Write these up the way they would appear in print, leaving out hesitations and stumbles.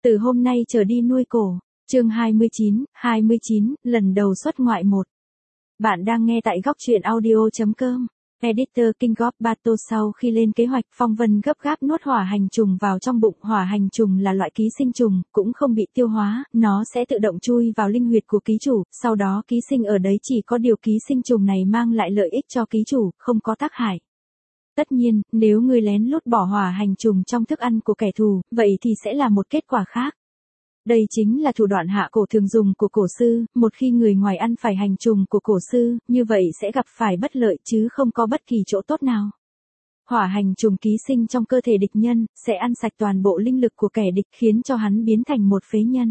Từ hôm nay trở đi nuôi cổ. Chương 29, lần đầu xuất ngoại 1. Bạn đang nghe tại góc truyện audio.com. Editor King of Bato. Sau khi lên kế hoạch, Phong Vân gấp gáp nuốt hỏa hành trùng vào trong bụng. Hỏa hành trùng là loại ký sinh trùng, cũng không bị tiêu hóa, nó sẽ tự động chui vào linh huyệt của ký chủ, sau đó ký sinh ở đấy. Chỉ có điều ký sinh trùng này mang lại lợi ích cho ký chủ, không có tác hại. Tất nhiên, nếu ngươi lén lút bỏ hỏa hành trùng trong thức ăn của kẻ thù, vậy thì sẽ là một kết quả khác. Đây chính là thủ đoạn hạ cổ thường dùng của cổ sư, một khi người ngoài ăn phải hành trùng của cổ sư, như vậy sẽ gặp phải bất lợi chứ không có bất kỳ chỗ tốt nào. Hỏa hành trùng ký sinh trong cơ thể địch nhân, sẽ ăn sạch toàn bộ linh lực của kẻ địch khiến cho hắn biến thành một phế nhân.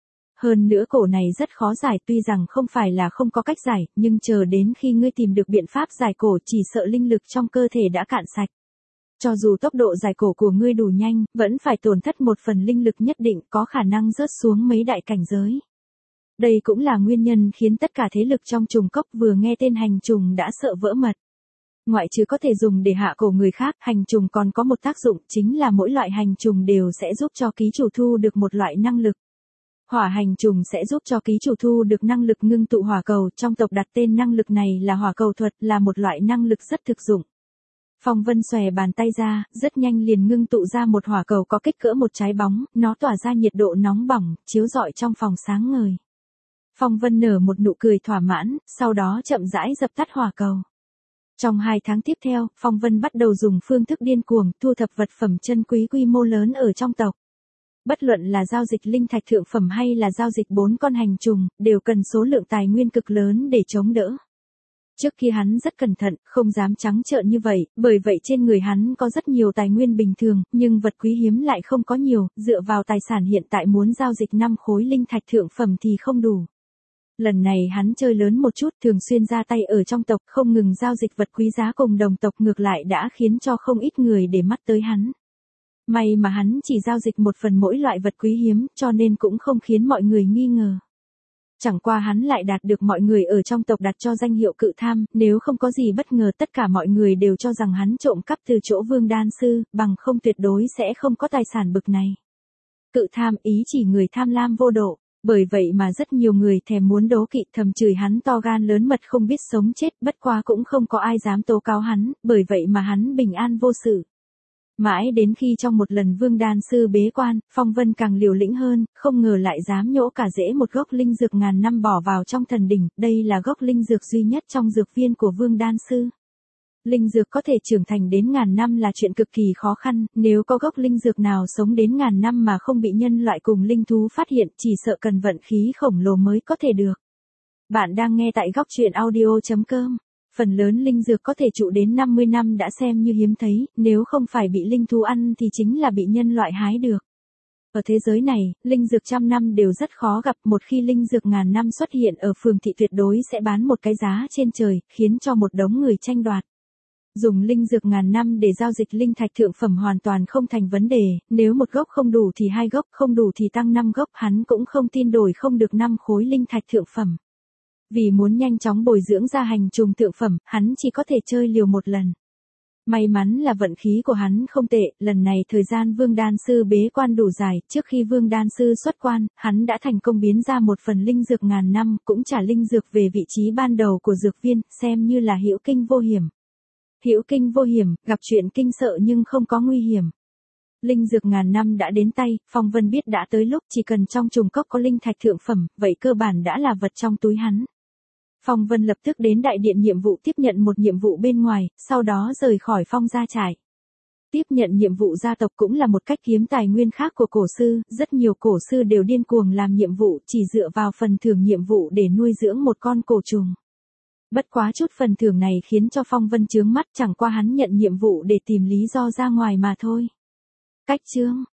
Hơn nữa cổ này rất khó giải, tuy rằng không phải là không có cách giải, nhưng chờ đến khi ngươi tìm được biện pháp giải cổ chỉ sợ linh lực trong cơ thể đã cạn sạch. Cho dù tốc độ giải cổ của ngươi đủ nhanh, vẫn phải tổn thất một phần linh lực nhất định, có khả năng rớt xuống mấy đại cảnh giới. Đây cũng là nguyên nhân khiến tất cả thế lực trong trùng cốc vừa nghe tên hành trùng đã sợ vỡ mật. Ngoại trừ có thể dùng để hạ cổ người khác, hành trùng còn có một tác dụng, chính là mỗi loại hành trùng đều sẽ giúp cho ký chủ thu được một loại năng lực. Hỏa hành trùng sẽ giúp cho ký chủ thu được năng lực ngưng tụ hỏa cầu, trong tộc đặt tên năng lực này là hỏa cầu thuật, là một loại năng lực rất thực dụng. Phong Vân xòe bàn tay ra, rất nhanh liền ngưng tụ ra một hỏa cầu có kích cỡ một trái bóng, nó tỏa ra nhiệt độ nóng bỏng, chiếu rọi trong phòng sáng ngời. Phong Vân nở một nụ cười thỏa mãn, sau đó chậm rãi dập tắt hỏa cầu. Trong 2 tháng tiếp theo, Phong Vân bắt đầu dùng phương thức điên cuồng thu thập vật phẩm chân quý quy mô lớn ở trong tộc. Bất luận là giao dịch linh thạch thượng phẩm hay là giao dịch 4 con hành trùng, đều cần số lượng tài nguyên cực lớn để chống đỡ. Trước kia hắn rất cẩn thận, không dám trắng trợn như vậy, bởi vậy trên người hắn có rất nhiều tài nguyên bình thường, nhưng vật quý hiếm lại không có nhiều, dựa vào tài sản hiện tại muốn giao dịch 5 khối linh thạch thượng phẩm thì không đủ. Lần này hắn chơi lớn một chút, thường xuyên ra tay ở trong tộc, không ngừng giao dịch vật quý giá cùng đồng tộc, ngược lại đã khiến cho không ít người để mắt tới hắn. May mà hắn chỉ giao dịch một phần mỗi loại vật quý hiếm, cho nên cũng không khiến mọi người nghi ngờ. Chẳng qua hắn lại đạt được mọi người ở trong tộc đặt cho danh hiệu cự tham, nếu không có gì bất ngờ tất cả mọi người đều cho rằng hắn trộm cắp từ chỗ Vương Đan Sư, bằng không tuyệt đối sẽ không có tài sản bực này. Cự tham ý chỉ người tham lam vô độ, bởi vậy mà rất nhiều người thèm muốn đố kỵ, thầm chửi hắn to gan lớn mật không biết sống chết, bất quá cũng không có ai dám tố cáo hắn, bởi vậy mà hắn bình an vô sự. Mãi đến khi trong một lần Vương Đan Sư bế quan, Phong Vân càng liều lĩnh hơn, không ngờ lại dám nhổ cả rễ một gốc linh dược ngàn năm bỏ vào trong thần đỉnh, đây là gốc linh dược duy nhất trong dược viên của Vương Đan Sư. Linh dược có thể trưởng thành đến ngàn năm là chuyện cực kỳ khó khăn, nếu có gốc linh dược nào sống đến ngàn năm mà không bị nhân loại cùng linh thú phát hiện, chỉ sợ cần vận khí khổng lồ mới có thể được. Bạn đang nghe tại góc truyện audio.com. Phần lớn linh dược có thể trụ đến 50 năm đã xem như hiếm thấy, nếu không phải bị linh thú ăn thì chính là bị nhân loại hái được. Ở thế giới này, linh dược trăm năm đều rất khó gặp, một khi linh dược ngàn năm xuất hiện ở phường thị tuyệt đối sẽ bán một cái giá trên trời, khiến cho một đống người tranh đoạt. Dùng linh dược ngàn năm để giao dịch linh thạch thượng phẩm hoàn toàn không thành vấn đề, nếu một gốc không đủ thì 2 gốc, không đủ thì tăng 5 gốc, hắn cũng không tin đổi không được 5 khối linh thạch thượng phẩm. Vì muốn nhanh chóng bồi dưỡng ra hành trùng thượng phẩm, hắn chỉ có thể chơi liều một lần. May mắn là vận khí của hắn không tệ, lần này thời gian Vương Đan Sư bế quan đủ dài, trước khi Vương Đan Sư xuất quan, hắn đã thành công biến ra một phần linh dược ngàn năm, cũng trả linh dược về vị trí ban đầu của dược viên, xem như là hữu kinh vô hiểm. Hữu kinh vô hiểm, gặp chuyện kinh sợ nhưng không có nguy hiểm. Linh dược ngàn năm đã đến tay, Phong Vân biết đã tới lúc chỉ cần trong trùng cốc có linh thạch thượng phẩm, vậy cơ bản đã là vật trong túi hắn. Phong Vân lập tức đến đại điện nhiệm vụ tiếp nhận một nhiệm vụ bên ngoài, sau đó rời khỏi Phong gia trại. Tiếp nhận nhiệm vụ gia tộc cũng là một cách kiếm tài nguyên khác của cổ sư, rất nhiều cổ sư đều điên cuồng làm nhiệm vụ chỉ dựa vào phần thưởng nhiệm vụ để nuôi dưỡng một con cổ trùng. Bất quá chút phần thưởng này khiến cho Phong Vân chướng mắt, chẳng qua hắn nhận nhiệm vụ để tìm lý do ra ngoài mà thôi. Cách chương